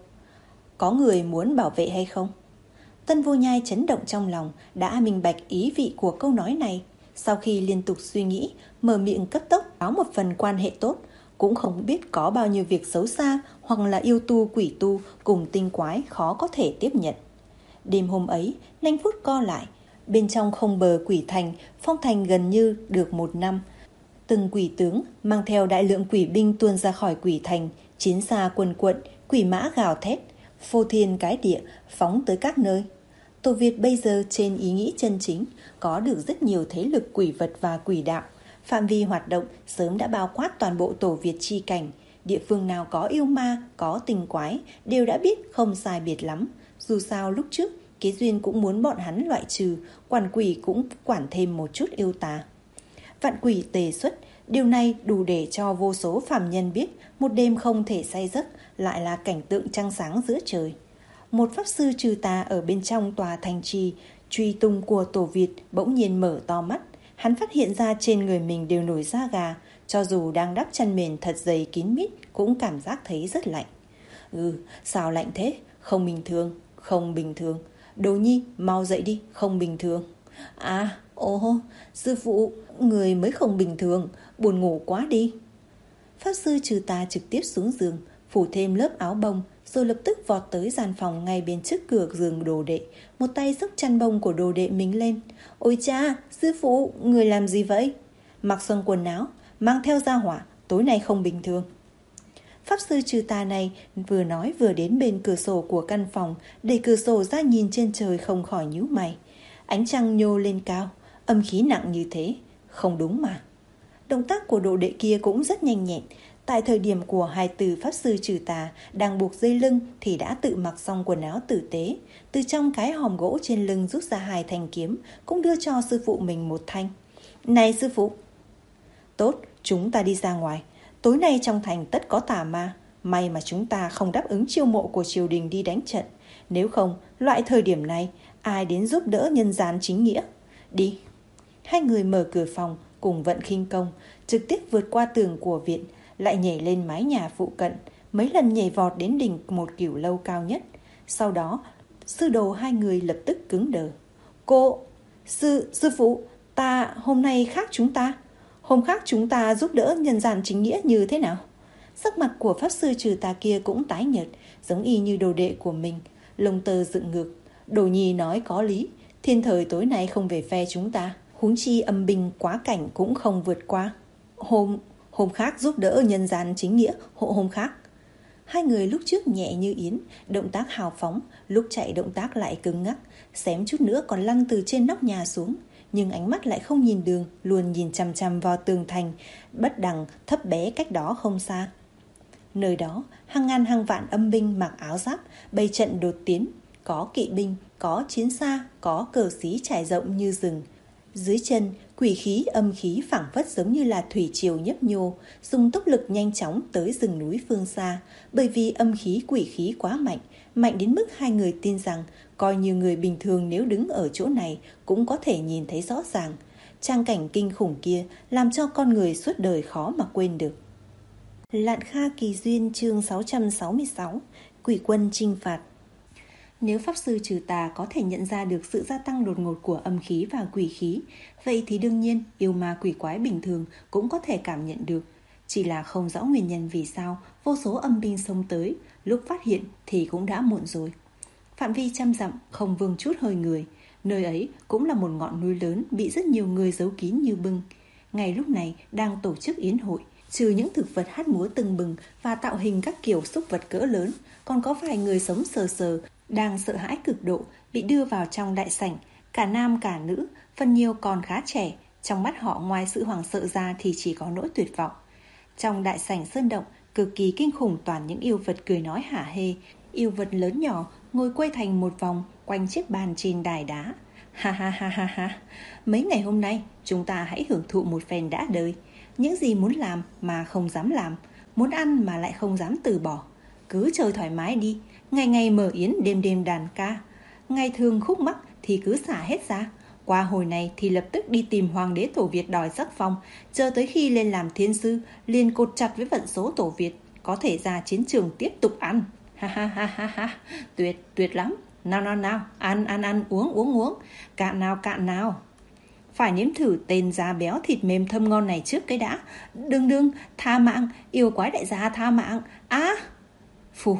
có người muốn bảo vệ hay không? Tân Vô Nhai chấn động trong lòng, đã minh bạch ý vị của câu nói này. Sau khi liên tục suy nghĩ, mở miệng cấp tốc báo một phần quan hệ tốt, cũng không biết có bao nhiêu việc xấu xa hoặc là yêu tu quỷ tu cùng tinh quái khó có thể tiếp nhận. Đêm hôm ấy, nanh phút co lại, bên trong Không Bờ Quỷ Thành, phong thành gần như được một năm. Từng quỷ tướng mang theo đại lượng quỷ binh tuôn ra khỏi quỷ thành, chiến xa quần quận, quỷ mã gào thét, phô thiên cái địa phóng tới các nơi. Tổ Việt bây giờ trên ý nghĩ chân chính, có được rất nhiều thế lực quỷ vật và quỷ đạo. Phạm vi hoạt động sớm đã bao quát toàn bộ Tổ Việt chi cảnh. Địa phương nào có yêu ma, có tình quái đều đã biết không sai biệt lắm. Dù sao lúc trước Kế Duyên cũng muốn bọn hắn loại trừ, quản quỷ cũng quản thêm một chút yêu tà. Vạn quỷ tề xuất, điều này đủ để cho vô số phàm nhân biết một đêm không thể say giấc lại là cảnh tượng trăng sáng giữa trời. Một pháp sư trừ tà ở bên trong tòa thành trì truy tung của Tổ Việt bỗng nhiên mở to mắt. Hắn phát hiện ra trên người mình đều nổi da gà, cho dù đang đắp chăn mền thật dày kín mít cũng cảm giác thấy rất lạnh. Ừ, sao lạnh thế? Không bình thường, không bình thường. Đồ Nhi, mau dậy đi, không bình thường. À, ồ, sư phụ, người mới không bình thường, buồn ngủ quá đi. Pháp sư trừ tà trực tiếp xuống giường, phủ thêm lớp áo bông, rồi lập tức vọt tới gian phòng ngay bên trước cửa giường đồ đệ, một tay xốc chăn bông của đồ đệ mình lên. Ôi cha, sư phụ, người làm gì vậy? Mặc xong quần áo, mang theo gia hỏa, tối nay không bình thường. Pháp sư trừ tà này vừa nói vừa đến bên cửa sổ của căn phòng, đẩy cửa sổ ra nhìn trên trời không khỏi nhíu mày. Ánh trăng nhô lên cao, âm khí nặng như thế, không đúng mà. Động tác của đồ đệ kia cũng rất nhanh nhẹn. Tại thời điểm của hai từ pháp sư trừ tà đang buộc dây lưng thì đã tự mặc xong quần áo tử tế. Từ trong cái hòm gỗ trên lưng rút ra hai thanh kiếm, cũng đưa cho sư phụ mình một thanh. Này sư phụ! Tốt, chúng ta đi ra ngoài. Tối nay trong thành tất có tà ma. May mà chúng ta không đáp ứng chiêu mộ của triều đình đi đánh trận. Nếu không, loại thời điểm này, ai đến giúp đỡ nhân gian chính nghĩa? Đi! Hai người mở cửa phòng, cùng vận khinh công, trực tiếp vượt qua tường của viện, lại nhảy lên mái nhà phụ cận, mấy lần nhảy vọt đến đỉnh một cửu lâu cao nhất. Sau đó, sư đồ hai người lập tức cứng đờ. Cô, sư, sư phụ, ta, hôm nay khác chúng ta. Hôm khác chúng ta giúp đỡ nhân gian chính nghĩa như thế nào? Sắc mặt của pháp sư trừ tà kia cũng tái nhợt, giống y như đồ đệ của mình, lông tơ dựng ngược. Đồ Nhi nói có lý, thiên thời tối nay không về phe chúng ta, huống chi âm binh quá cảnh cũng không vượt qua. Hôm... Hôm khác giúp đỡ nhân gian chính nghĩa, hộ hôm khác. Hai người lúc trước nhẹ như yến, động tác hào phóng, lúc chạy động tác lại cứng ngắc, xém chút nữa còn lăn từ trên nóc nhà xuống. nhưng ánh mắt lại không nhìn đường, luôn nhìn chằm chằm vào tường thành, bất đẳng thấp bé cách đó không xa. Nơi đó, hàng ngàn hàng vạn âm binh mặc áo giáp, bày trận đột tiến, có kỵ binh, có chiến xa, có cờ xí trải rộng như rừng. Dưới chân, quỷ khí âm khí phảng phất giống như là thủy triều nhấp nhô, dùng tốc lực nhanh chóng tới rừng núi phương xa, bởi vì âm khí quỷ khí quá mạnh, mạnh đến mức hai người tin rằng coi như người bình thường nếu đứng ở chỗ này cũng có thể nhìn thấy rõ ràng. Trang cảnh kinh khủng kia làm cho con người suốt đời khó mà quên được. Lạn Kha Kỳ Duyên chương sáu trăm sáu mươi sáu, Quỷ quân chinh phạt. Nếu Pháp Sư trừ tà có thể nhận ra được sự gia tăng đột ngột của âm khí và quỷ khí, vậy thì đương nhiên yêu ma quỷ quái bình thường cũng có thể cảm nhận được. Chỉ là không rõ nguyên nhân vì sao vô số âm binh xông tới, lúc phát hiện thì cũng đã muộn rồi. Phạm vi trăm dặm không vương chút hơi người, nơi ấy cũng là một ngọn núi lớn bị rất nhiều người giấu kín như bưng. Ngay lúc này đang tổ chức yến hội, trừ những thực vật hát múa tưng bừng và tạo hình các kiểu súc vật cỡ lớn, còn có vài người sống sờ sờ đang sợ hãi cực độ bị đưa vào trong đại sảnh, cả nam cả nữ, phần nhiều còn khá trẻ, trong mắt họ ngoài sự hoảng sợ ra thì chỉ có nỗi tuyệt vọng. Trong đại sảnh sơn động cực kỳ kinh khủng, toàn những yêu vật cười nói hả hê, yêu vật lớn nhỏ ngồi quay thành một vòng quanh chiếc bàn trên đài đá. Ha ha ha ha ha, mấy ngày hôm nay chúng ta hãy hưởng thụ một phen đã đời. Những gì muốn làm mà không dám làm, muốn ăn mà lại không dám từ bỏ, cứ chơi thoải mái đi. Ngày ngày mở yến, đêm đêm đàn ca, ngày thường khúc mắc thì cứ xả hết ra. Qua hồi này thì lập tức đi tìm hoàng đế tổ Việt đòi sắc phong, chờ tới khi lên làm thiên sư liền cột chặt với vận số tổ Việt, có thể ra chiến trường tiếp tục ăn. Ha ha ha ha ha, tuyệt tuyệt lắm. Nào nào nào, ăn ăn ăn, uống uống uống, cạn nào cạn nào. Phải nếm thử tên da béo thịt mềm thơm ngon này trước cái đã. Đừng đừng, tha mạng, yêu quái đại gia tha mạng. Á à! Phù.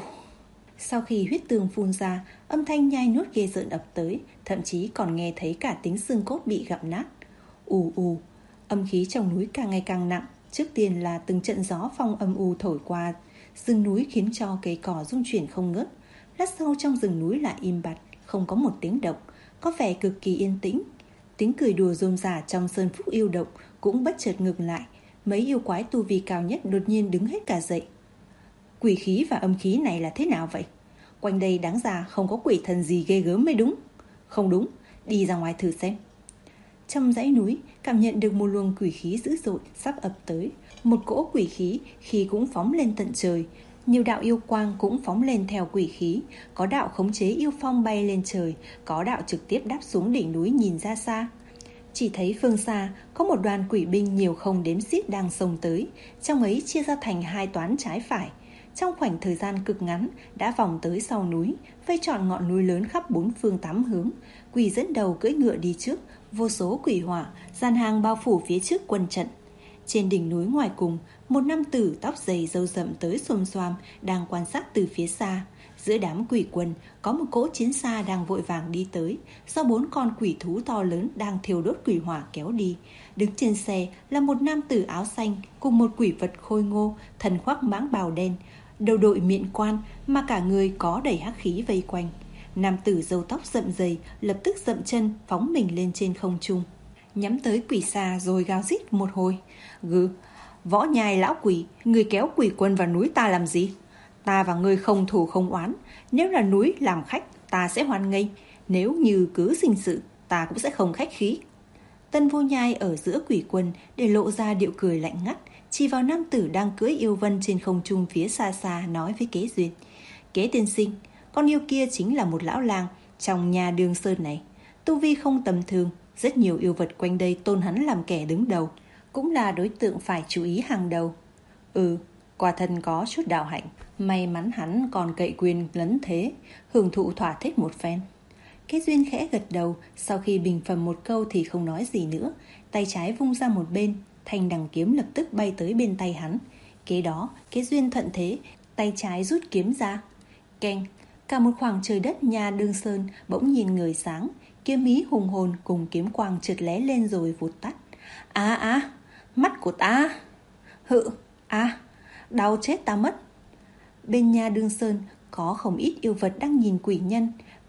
Sau khi huyết tương phun ra, âm thanh nhai nuốt ghê rợn ập tới, thậm chí còn nghe thấy cả tiếng xương cốt bị gặm nát. Ù ù, âm khí trong núi càng ngày càng nặng. Trước tiên là từng trận gió phong âm u thổi qua rừng núi khiến cho cây cỏ rung chuyển không ngớt. Lát sau trong rừng núi lại im bặt, không có một tiếng động, có vẻ cực kỳ yên tĩnh. Tiếng cười đùa rôm rả trong sơn phúc yêu động cũng bất chợt ngừng lại. Mấy yêu quái tu vi cao nhất đột nhiên đứng hết cả dậy. Quỷ khí và âm khí này là thế nào vậy? Quanh đây đáng ra không có quỷ thần gì ghê gớm mới đúng. Không đúng, đi ra ngoài thử xem. Trong dãy núi cảm nhận được một luồng quỷ khí dữ dội sắp ập tới. Một cỗ quỷ khí khi cũng phóng lên tận trời. Nhiều đạo yêu quang cũng phóng lên theo quỷ khí. Có đạo khống chế yêu phong bay lên trời, có đạo trực tiếp đáp xuống đỉnh núi nhìn ra xa. Chỉ thấy phương xa có một đoàn quỷ binh nhiều không đếm xiết đang xông tới. Trong ấy chia ra thành hai toán trái phải. Trong khoảnh thời gian cực ngắn đã vòng tới sau núi, vây trọn ngọn núi lớn khắp bốn phương tám hướng. Quỷ dẫn đầu cưỡi ngựa đi trước, vô số quỷ hỏa dàn hàng bao phủ phía trước quân trận. Trên đỉnh núi ngoài cùng, một nam tử tóc dày râu rậm tới xồm xoàm đang quan sát từ phía xa. Giữa đám quỷ quân có một cỗ chiến xa đang vội vàng đi tới, do bốn con quỷ thú to lớn đang thiêu đốt quỷ hỏa kéo đi. Đứng trên xe là một nam tử áo xanh cùng một quỷ vật khôi ngô, thân khoác mãng bào đen, đầu đội miện quan mà cả người có đầy hắc khí vây quanh. Nam tử râu tóc rậm rầy lập tức dậm chân phóng mình lên trên không trung, nhắm tới quỷ xa rồi gào rít một hồi. Gừ, võ nhai lão quỷ, người kéo quỷ quân vào núi ta làm gì? Ta và ngươi không thù không oán, nếu là núi làm khách ta sẽ hoan nghênh, nếu như cứ sinh sự ta cũng sẽ không khách khí. Tân Vô Nhai ở giữa quỷ quân để lộ ra điệu cười lạnh ngắt, chỉ vào nam tử đang cưỡi yêu vân trên không trung phía xa xa nói với Kế Duyên. Kế tiên sinh, con yêu kia chính là một lão lang trong nhà Đường Sơn này, tu vi không tầm thường, rất nhiều yêu vật quanh đây tôn hắn làm kẻ đứng đầu, cũng là đối tượng phải chú ý hàng đầu. Ừ, quả thân có chút đạo hạnh, may mắn hắn còn cậy quyền lấn thế, hưởng thụ thỏa thích một phen. Kế Duyên khẽ gật đầu, sau khi bình phẩm một câu thì không nói gì nữa, tay trái vung ra một bên, thanh đằng kiếm lập tức bay tới bên tay hắn. Kế đó, Kế Duyên thuận thế, tay trái rút kiếm ra. Keng, cả một khoảng trời đất nhà Đương Sơn bỗng nhìn người sáng, kiếm ý hùng hồn cùng kiếm quang trượt lé lên rồi vụt tắt. À à, mắt của ta. Hự, à, đau chết ta mất. Bên nhà Đương Sơn có không ít yêu vật đang nhìn quỷ nhân,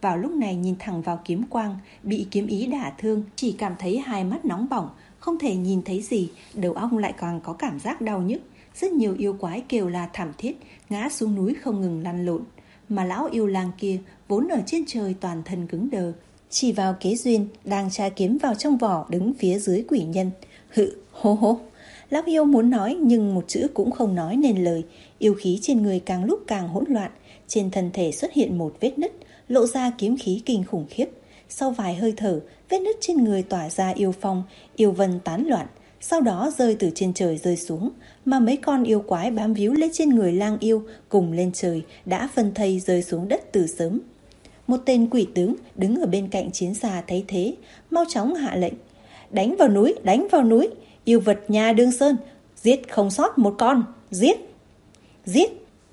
vào lúc này nhìn thẳng vào kiếm quang, bị kiếm ý đả thương, chỉ cảm thấy hai mắt nóng bỏng, không thể nhìn thấy gì, đầu óc lại càng có cảm giác đau nhức. Rất nhiều yêu quái kêu la thảm thiết, ngã xuống núi không ngừng lăn lộn. Mà lão yêu lang kia vốn ở trên trời toàn thân cứng đờ, chỉ vào Kế Duyên đang tra kiếm vào trong vỏ đứng phía dưới quỷ nhân. Hự, hô hô. Lão yêu muốn nói nhưng một chữ cũng không nói nên lời. Yêu khí trên người càng lúc càng hỗn loạn, trên thân thể xuất hiện một vết nứt, lộ ra kiếm khí kinh khủng khiếp. Sau vài hơi thở, vết nứt trên người tỏa ra yêu phong, yêu vân tán loạn, sau đó rơi từ trên trời rơi xuống, mà mấy con yêu quái bám víu lên trên người lang yêu cùng lên trời đã phân thây rơi xuống đất từ sớm. Một tên quỷ tướng đứng ở bên cạnh chiến xa thấy thế, mau chóng hạ lệnh: đánh vào núi, đánh vào núi, yêu vật nhà Đương Sơn, giết không sót một con, giết, giết,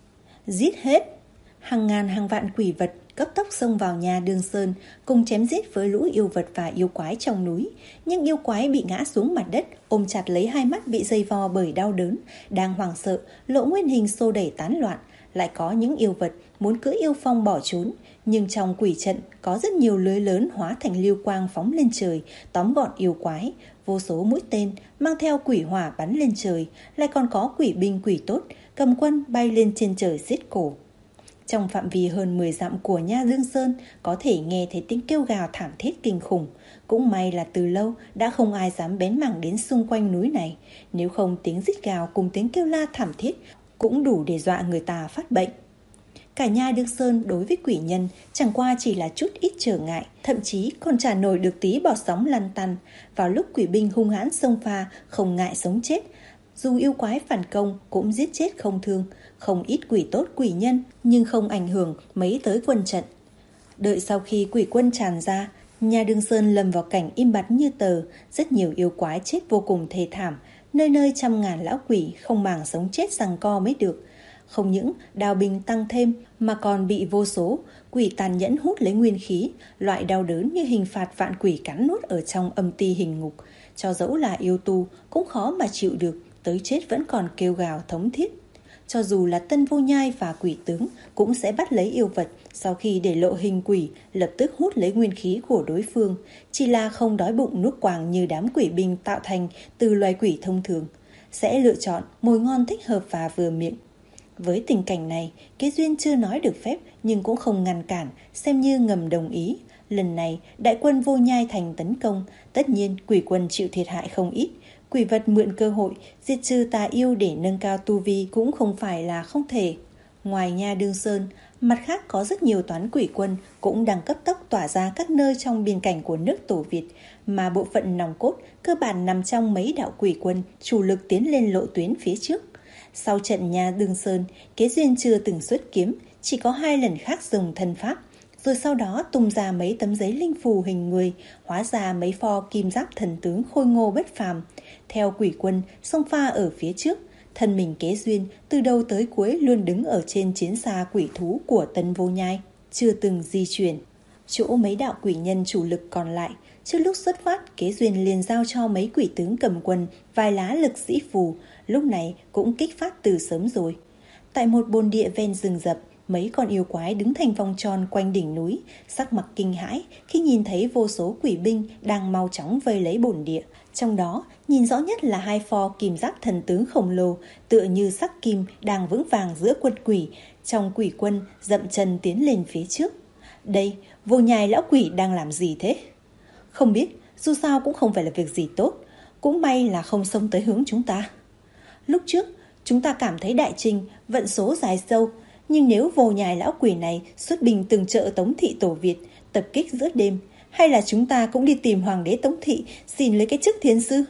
giết hết. Hàng ngàn hàng vạn quỷ vật cấp tốc xông vào nhà Đương Sơn, cùng chém giết với lũ yêu vật và yêu quái trong núi. Nhưng yêu quái bị ngã xuống mặt đất, ôm chặt lấy hai mắt bị dây vò bởi đau đớn, đang hoảng sợ, lộ nguyên hình xô đẩy tán loạn. Lại có những yêu vật muốn cưỡi yêu phong bỏ trốn, nhưng trong quỷ trận có rất nhiều lưới lớn hóa thành lưu quang phóng lên trời, tóm gọn yêu quái. Vô số mũi tên mang theo quỷ hỏa bắn lên trời, lại còn có quỷ binh quỷ tốt cầm quân bay lên trên trời giết cổ. Trong phạm vi hơn mười dặm của nha Dương Sơn có thể nghe thấy tiếng kêu gào thảm thiết kinh khủng. Cũng may là từ lâu đã không ai dám bén mảng đến xung quanh núi này, nếu không tiếng rít gào cùng tiếng kêu la thảm thiết cũng đủ để dọa người ta phát bệnh. Cả nha Dương Sơn đối với quỷ nhân chẳng qua chỉ là chút ít trở ngại, thậm chí còn chả nổi được tí bọt sóng lăn tăn. Vào lúc quỷ binh hung hãn xông pha, không ngại sống chết, dù yêu quái phản công cũng giết chết không thương. Không ít quỷ tốt quỷ nhân, nhưng không ảnh hưởng mấy tới quân trận. Đợi sau khi quỷ quân tràn ra, nhà Đương Sơn lâm vào cảnh im bặt như tờ. Rất nhiều yêu quái chết vô cùng thê thảm, nơi nơi trăm ngàn lão quỷ không màng sống chết giằng co mới được. Không những đao binh tăng thêm mà còn bị vô số quỷ tàn nhẫn hút lấy nguyên khí, loại đau đớn như hình phạt vạn quỷ cắn nuốt ở trong âm ti hình ngục. Cho dẫu là yêu tu cũng khó mà chịu được, tới chết vẫn còn kêu gào thống thiết. Cho dù là Tân Vô Nhai và quỷ tướng cũng sẽ bắt lấy yêu vật, sau khi để lộ hình quỷ lập tức hút lấy nguyên khí của đối phương, chỉ là không đói bụng nuốt quàng như đám quỷ binh tạo thành từ loài quỷ thông thường, sẽ lựa chọn mồi ngon thích hợp và vừa miệng. Với tình cảnh này, Kế Duyên chưa nói được phép nhưng cũng không ngăn cản, xem như ngầm đồng ý. Lần này đại quân Vô Nhai thành tấn công, tất nhiên quỷ quân chịu thiệt hại không ít. Quỷ vật mượn cơ hội diệt trừ tà yêu để nâng cao tu vi cũng không phải là không thể. Ngoài nha Đương Sơn, mặt khác có rất nhiều toán quỷ quân cũng đang cấp tốc tỏa ra các nơi trong biên cảnh của nước Tổ Việt, mà bộ phận nòng cốt cơ bản nằm trong mấy đạo quỷ quân chủ lực tiến lên lộ tuyến phía trước. Sau trận nha Đương Sơn, Kế Duyên chưa từng xuất kiếm, chỉ có hai lần khác dùng thân pháp, rồi sau đó tung ra mấy tấm giấy linh phù hình người, hóa ra mấy pho kim giáp thần tướng khôi ngô bất phàm. Theo quỷ quân xông pha ở phía trước, thân mình Kế Duyên từ đầu tới cuối luôn đứng ở trên chiến xa quỷ thú của Tân Vô Nhai, chưa từng di chuyển. Chỗ mấy đạo quỷ nhân chủ lực còn lại, trước lúc xuất phát, Kế Duyên liền giao cho mấy quỷ tướng cầm quân vài lá lực sĩ phù, lúc này cũng kích phát từ sớm rồi. Tại một bồn địa ven rừng rậm, mấy con yêu quái đứng thành vòng tròn quanh đỉnh núi, sắc mặt kinh hãi khi nhìn thấy vô số quỷ binh đang mau chóng vây lấy bồn địa. Trong đó, nhìn rõ nhất là hai pho kim giáp thần tướng khổng lồ, tựa như sắc kim đang vững vàng giữa quân quỷ, trong quỷ quân dậm chân tiến lên phía trước. Đây, Vô Nhai lão quỷ đang làm gì thế? Không biết, dù sao cũng không phải là việc gì tốt, cũng may là không xông tới hướng chúng ta. Lúc trước, chúng ta cảm thấy đại trinh vận số dài sâu, nhưng nếu Vô Nhai lão quỷ này xuất binh từng trợ Tống thị Tổ Việt, tập kích giữa đêm, hay là chúng ta cũng đi tìm hoàng đế Tống thị xin lấy cái chức thiên sư?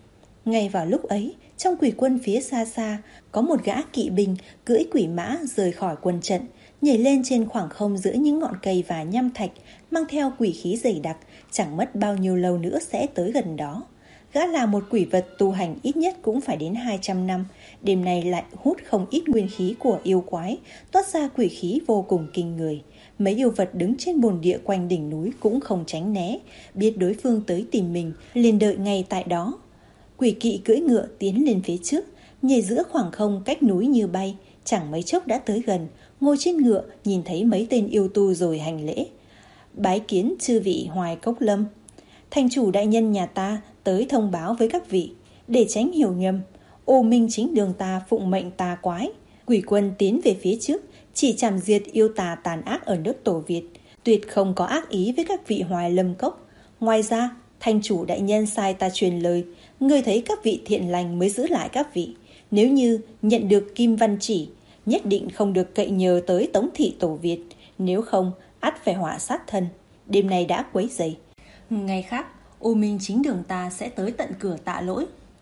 Ngay vào lúc ấy, trong quỷ quân phía xa xa, có một gã kỵ binh cưỡi quỷ mã rời khỏi quân trận, nhảy lên trên khoảng không giữa những ngọn cây và nham thạch, mang theo quỷ khí dày đặc, chẳng mất bao nhiêu lâu nữa sẽ tới gần đó. Gã là một quỷ vật tu hành ít nhất cũng phải đến hai trăm năm, đêm nay lại hút không ít nguyên khí của yêu quái, toát ra quỷ khí vô cùng kinh người. Mấy yêu vật đứng trên bồn địa quanh đỉnh núi cũng không tránh né, biết đối phương tới tìm mình, liền đợi ngay tại đó. Quỷ kỵ cưỡi ngựa tiến lên phía trước, nhảy giữa khoảng không cách núi như bay, chẳng mấy chốc đã tới gần, ngồi trên ngựa nhìn thấy mấy tên yêu tu rồi hành lễ. Bái kiến chư vị Hoài Cốc Lâm. Thành chủ đại nhân nhà ta tới thông báo với các vị, để tránh hiểu nhầm, Ô Minh chính đường ta phụng mệnh tà quái, quỷ quân tiến về phía trước, chỉ chảm diệt yêu tà tàn ác ở nước Tổ Việt, tuyệt không có ác ý với các vị Hoài Lâm Cốc. Ngoài ra, thành chủ đại nhân sai ta truyền lời, người thấy các vị thiện lành mới giữ lại các vị. Nếu như nhận được kim văn chỉ, nhất định không được cậy nhờ tới Tống thị Tổ Việt, nếu không ắt phải họa sát thân. Đêm nay đã quấy rầy, ngày khác Ô Minh chính đường ta sẽ tới tận cửa tạ lỗi.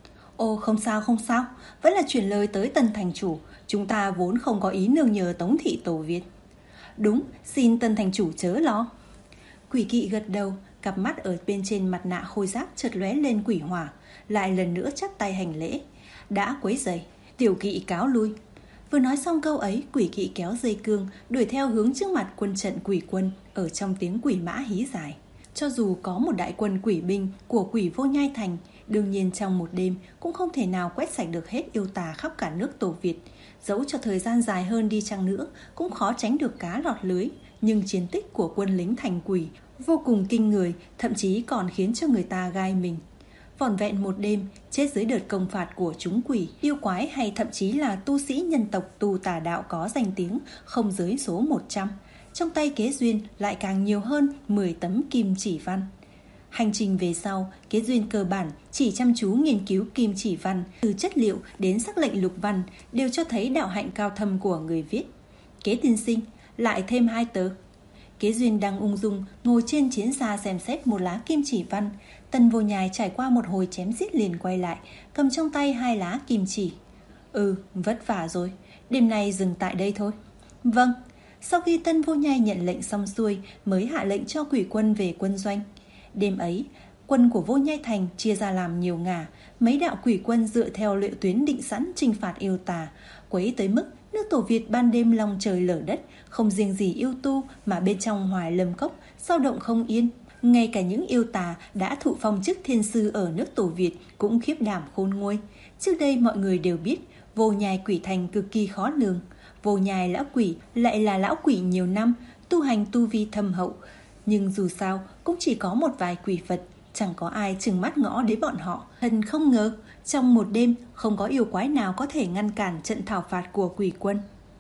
Ô, không sao không sao, vẫn là truyền lời tới Tân thành chủ, chúng ta vốn không có ý nương nhờ Tống thị Tổ Việt. Đúng, xin Tân thành chủ chớ lo. Quỷ kỵ gật đầu, cặp mắt ở bên trên mặt nạ khôi giáp chợt lóe lên quỷ hỏa, lại lần nữa chắp tay hành lễ. Đã quấy rầy, tiểu kỵ cáo lui. Vừa nói xong câu ấy, quỷ kỵ kéo dây cương đuổi theo hướng trước mặt quân trận quỷ quân, ở trong tiếng quỷ mã hí dài. Cho dù có một đại quân quỷ binh của quỷ Vô Nhai Thành, đương nhiên trong một đêm cũng không thể nào quét sạch được hết yêu tà khắp cả nước Tổ Việt. Dẫu cho thời gian dài hơn đi chăng nữa, cũng khó tránh được cá lọt lưới. Nhưng chiến tích của quân lính thành quỷ vô cùng kinh người, thậm chí còn khiến cho người ta gai mình. Vỏn vẹn một đêm, chết dưới đợt công phạt của chúng quỷ, yêu quái hay thậm chí là tu sĩ nhân tộc tu tà đạo có danh tiếng không dưới số một trăm. Trong tay Kế Duyên lại càng nhiều hơn mười tấm kim chỉ văn. Hành trình về sau, Kế Duyên cơ bản chỉ chăm chú nghiên cứu kim chỉ văn, từ chất liệu đến sắc lệnh lục văn đều cho thấy đạo hạnh cao thâm của người viết. Kế tiên sinh, lại thêm hai tờ. Kế Duyên đang ung dung ngồi trên chiến xa xem xét một lá kim chỉ văn. Tân Vô Nhai trải qua một hồi chém giết liền quay lại, cầm trong tay hai lá kim chỉ. Ừ, vất vả rồi, đêm nay dừng tại đây thôi. Vâng. Sau khi Tân Vô Nhai nhận lệnh xong xuôi mới hạ lệnh cho quỷ quân về quân doanh. Đêm ấy, quân của Vô Nhai Thành chia ra làm nhiều ngả, mấy đạo quỷ quân dựa theo liệu tuyến định sẵn chinh phạt yêu tà, quấy tới mức nước Tổ Việt ban đêm long trời lở đất, không riêng gì yêu tu mà bên trong Hoài Lâm Cốc dao động không yên. Ngay cả những yêu tà đã thụ phong chức thiên sư ở nước Tổ Việt cũng khiếp đảm khôn nguôi. Trước đây mọi người đều biết Vô Nhai quỷ thành cực kỳ khó lường. Vô Nhai lão quỷ lại là lão quỷ nhiều năm, tu hành tu vi thâm hậu. Nhưng dù sao cũng chỉ có một vài quỷ vật, chẳng có ai trừng mắt ngõ đến bọn họ. Thần không ngờ, trong một đêm không có yêu quái nào có thể ngăn cản trận thảo phạt của quỷ quân.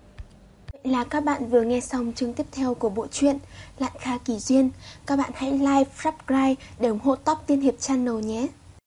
Vậy là các bạn vừa nghe xong chương tiếp theo của bộ truyện Lạn Kha Kỳ Duyên. Các bạn hãy like, subscribe để ủng hộ Top Tiên Hiệp Channel nhé.